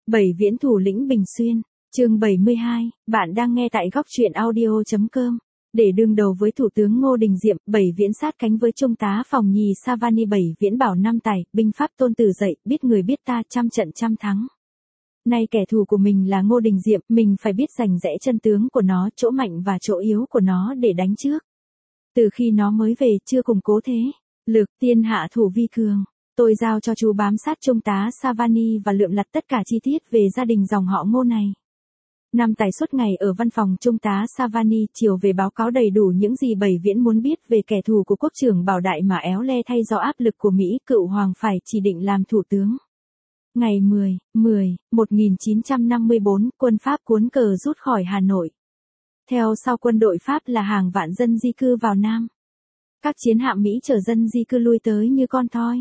Bảy viễn thủ lĩnh Bình Xuyên, chương 72, bạn đang nghe tại góc truyện audio.com. Để đương đầu với Thủ tướng Ngô Đình Diệm, Bảy viễn sát cánh với Trung tá phòng nhì Savani. Bảy viễn bảo năm tài, binh pháp tôn tử dậy, biết người biết ta, trăm trận trăm thắng. Nay kẻ thù của mình là Ngô Đình Diệm, mình phải biết rành rẽ chân tướng của nó, chỗ mạnh và chỗ yếu của nó để đánh trước. Từ khi nó mới về, chưa củng cố thế lực, tiên hạ thủ vi cường. Tôi giao cho chú bám sát Trung tá Savani và lượm lặt tất cả chi tiết về gia đình dòng họ Ngô này. Năm tài suốt ngày ở văn phòng Trung tá Savani, chiều về báo cáo đầy đủ những gì Bảy viễn muốn biết về kẻ thù của quốc trưởng Bảo Đại mà éo le thay do áp lực của Mỹ. Cựu hoàng phải chỉ định làm thủ tướng. Ngày 10/10/1954, quân Pháp cuốn cờ rút khỏi Hà Nội. Theo sau quân đội Pháp là hàng vạn dân di cư vào Nam. Các chiến hạm Mỹ chở dân di cư lui tới như con thoi.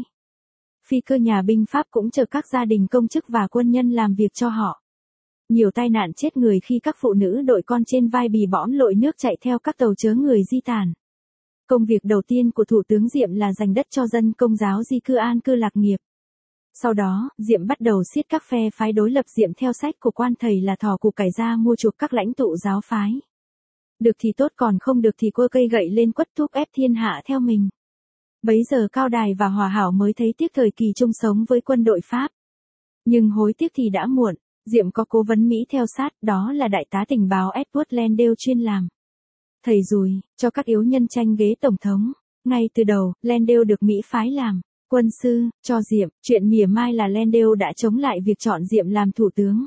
Phi cơ nhà binh Pháp cũng chở các gia đình công chức và quân nhân làm việc cho họ. Nhiều tai nạn chết người khi các phụ nữ đội con trên vai bì bõm lội nước chạy theo các tàu chở người di tản. Công việc đầu tiên của Thủ tướng Diệm là dành đất cho dân Công giáo di cư an cư lạc nghiệp. Sau đó, Diệm bắt đầu siết các phe phái đối lập. Diệm theo sách của quan thầy là thò củ cải ra mua chuộc các lãnh tụ giáo phái. Được thì tốt, còn không được thì quơ cây gậy lên quất thúc ép thiên hạ theo mình. Bấy giờ Cao Đài và Hòa Hảo mới thấy tiếc thời kỳ chung sống với quân đội Pháp. Nhưng hối tiếc thì đã muộn. Diệm có cố vấn Mỹ theo sát, đó là đại tá tình báo Edward Landale chuyên làm thầy dùi cho các yếu nhân tranh ghế tổng thống. Ngay từ đầu, Landale được Mỹ phái làm quân sư cho Diệm. Chuyện mỉa mai là Landale đã chống lại việc chọn Diệm làm thủ tướng.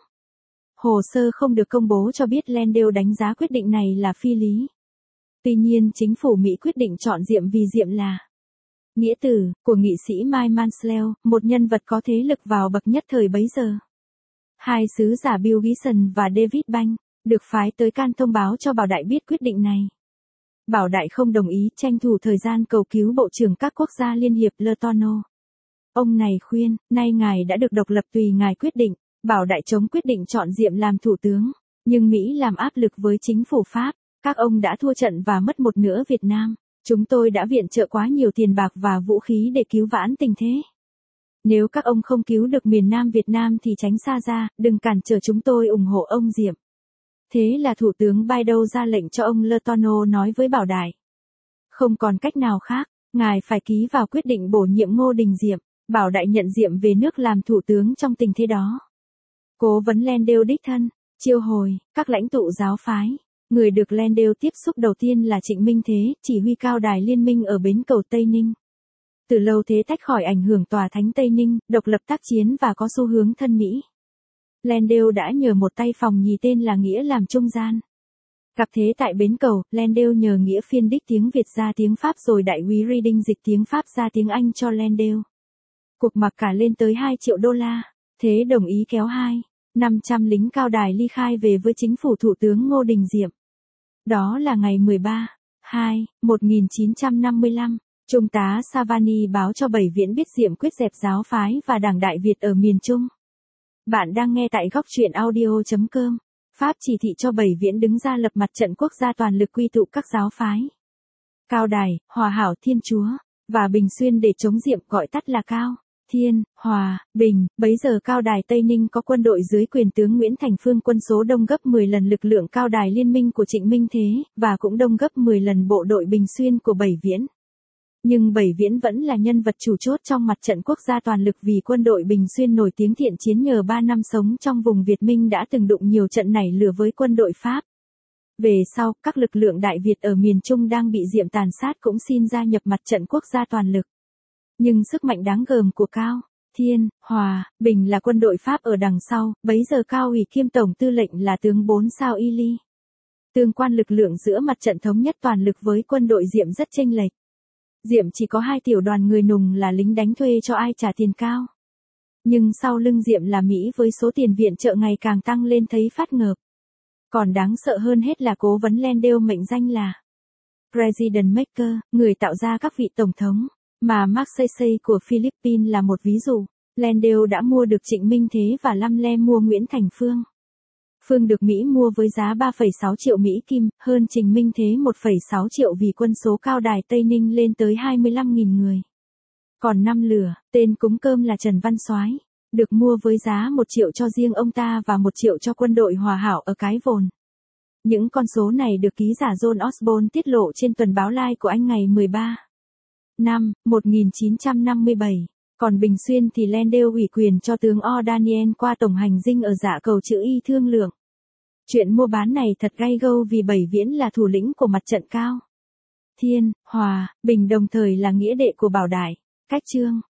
Hồ sơ không được công bố cho biết Landale đánh giá quyết định này là phi lý. Tuy nhiên chính phủ Mỹ quyết định chọn Diệm vì Diệm là nghĩa tử của nghị sĩ Mike Mansell, một nhân vật có thế lực vào bậc nhất thời bấy giờ. Hai sứ giả Bill Gibson và David Bank được phái tới can thông báo cho Bảo Đại biết quyết định này. Bảo Đại không đồng ý, tranh thủ thời gian cầu cứu Bộ trưởng các quốc gia Liên hiệp Letourneau. Ông này khuyên, nay ngài đã được độc lập, tùy ngài quyết định. Bảo Đại chống quyết định chọn Diệm làm thủ tướng, nhưng Mỹ làm áp lực với chính phủ Pháp. Các ông đã thua trận và mất một nửa Việt Nam. Chúng tôi đã viện trợ quá nhiều tiền bạc và vũ khí để cứu vãn tình thế. Nếu các ông không cứu được miền Nam Việt Nam thì tránh xa ra, đừng cản trở chúng tôi ủng hộ ông Diệm. Thế là Thủ tướng Baydou ra lệnh cho ông Letourneau nói với Bảo Đại. Không còn cách nào khác, ngài phải ký vào quyết định bổ nhiệm Ngô Đình Diệm. Bảo Đại nhận Diệm về nước làm thủ tướng trong tình thế đó. Cố vấn Landale đích thân chiêu hồi các lãnh tụ giáo phái. Người được Landale tiếp xúc đầu tiên là Trịnh Minh Thế, chỉ huy Cao Đài liên minh ở bến cầu Tây Ninh. Từ lâu Thế tách khỏi ảnh hưởng tòa thánh Tây Ninh, độc lập tác chiến và có xu hướng thân Mỹ. Landale đã nhờ một tay phòng nhì tên là Nghĩa làm trung gian. Gặp Thế tại bến cầu, Landale nhờ Nghĩa phiên đích tiếng Việt ra tiếng Pháp rồi đại úy Reading dịch tiếng Pháp ra tiếng Anh cho Landale. Cuộc mặc cả lên tới 2 triệu đô la. Thế đồng ý kéo 500 lính Cao Đài ly khai về với chính phủ Thủ tướng Ngô Đình Diệm. Đó là ngày 13/2/1955. Trung tá Savani báo cho Bảy viễn biết Diệm quyết dẹp giáo phái và Đảng Đại Việt ở miền Trung. Bạn đang nghe tại góc truyện audio.com. Pháp chỉ thị cho Bảy viễn đứng ra lập mặt trận quốc gia toàn lực quy tụ các giáo phái Cao Đài, Hòa Hảo, Thiên Chúa và Bình Xuyên để chống Diệm, gọi tắt là Cao, Thiên, Hòa, Bình. Bấy giờ Cao Đài Tây Ninh có quân đội dưới quyền tướng Nguyễn Thành Phương, quân số đông gấp 10 lần lực lượng Cao Đài liên minh của Trịnh Minh Thế, và cũng đông gấp 10 lần bộ đội Bình Xuyên của Bảy viễn. Nhưng Bảy viễn vẫn là nhân vật chủ chốt trong mặt trận quốc gia toàn lực vì quân đội Bình Xuyên nổi tiếng thiện chiến nhờ 3 năm sống trong vùng Việt Minh đã từng đụng nhiều trận nảy lửa với quân đội Pháp. Về sau, các lực lượng Đại Việt ở miền Trung đang bị Diệm tàn sát cũng xin gia nhập mặt trận quốc gia toàn lực. Nhưng sức mạnh đáng gờm của Cao, Thiên, Hòa, Bình là quân đội Pháp ở đằng sau. Bấy giờ Cao ủy kiêm tổng tư lệnh là tướng 4 sao Y Ly. Tương quan lực lượng giữa mặt trận thống nhất toàn lực với quân đội Diệm rất chênh lệch. Diệm chỉ có 2 tiểu đoàn người nùng là lính đánh thuê cho ai trả tiền cao. Nhưng sau lưng Diệm là Mỹ với số tiền viện trợ ngày càng tăng lên thấy phát ngợp. Còn đáng sợ hơn hết là cố vấn Landale mệnh danh là President Maker, người tạo ra các vị tổng thống, mà Magsaysay của Philippines là một ví dụ. Landale đã mua được Trịnh Minh Thế và Lamle mua Nguyễn Thành Phương. Phương được Mỹ mua với giá 3,6 triệu Mỹ Kim, hơn Trịnh Minh Thế 1,6 triệu vì quân số Cao Đài Tây Ninh lên tới 25.000 người. Còn năm lửa, tên cúng cơm là Trần Văn Soái. được mua với giá 1 triệu cho riêng ông ta và 1 triệu cho quân đội Hòa Hảo ở Cái Vồn. Những con số này được ký giả John Osborne tiết lộ trên tuần báo Life của Anh ngày 13 năm 1957. Còn Bình Xuyên thì Landale ủy quyền cho tướng O'Daniel qua tổng hành dinh ở Dạ Cầu chữ Y thương lượng. Chuyện mua bán này thật gay gâu vì Bảy Viễn là thủ lĩnh của mặt trận Cao Thiên, Hòa, Bình đồng thời là nghĩa đệ của Bảo Đại. Cách chương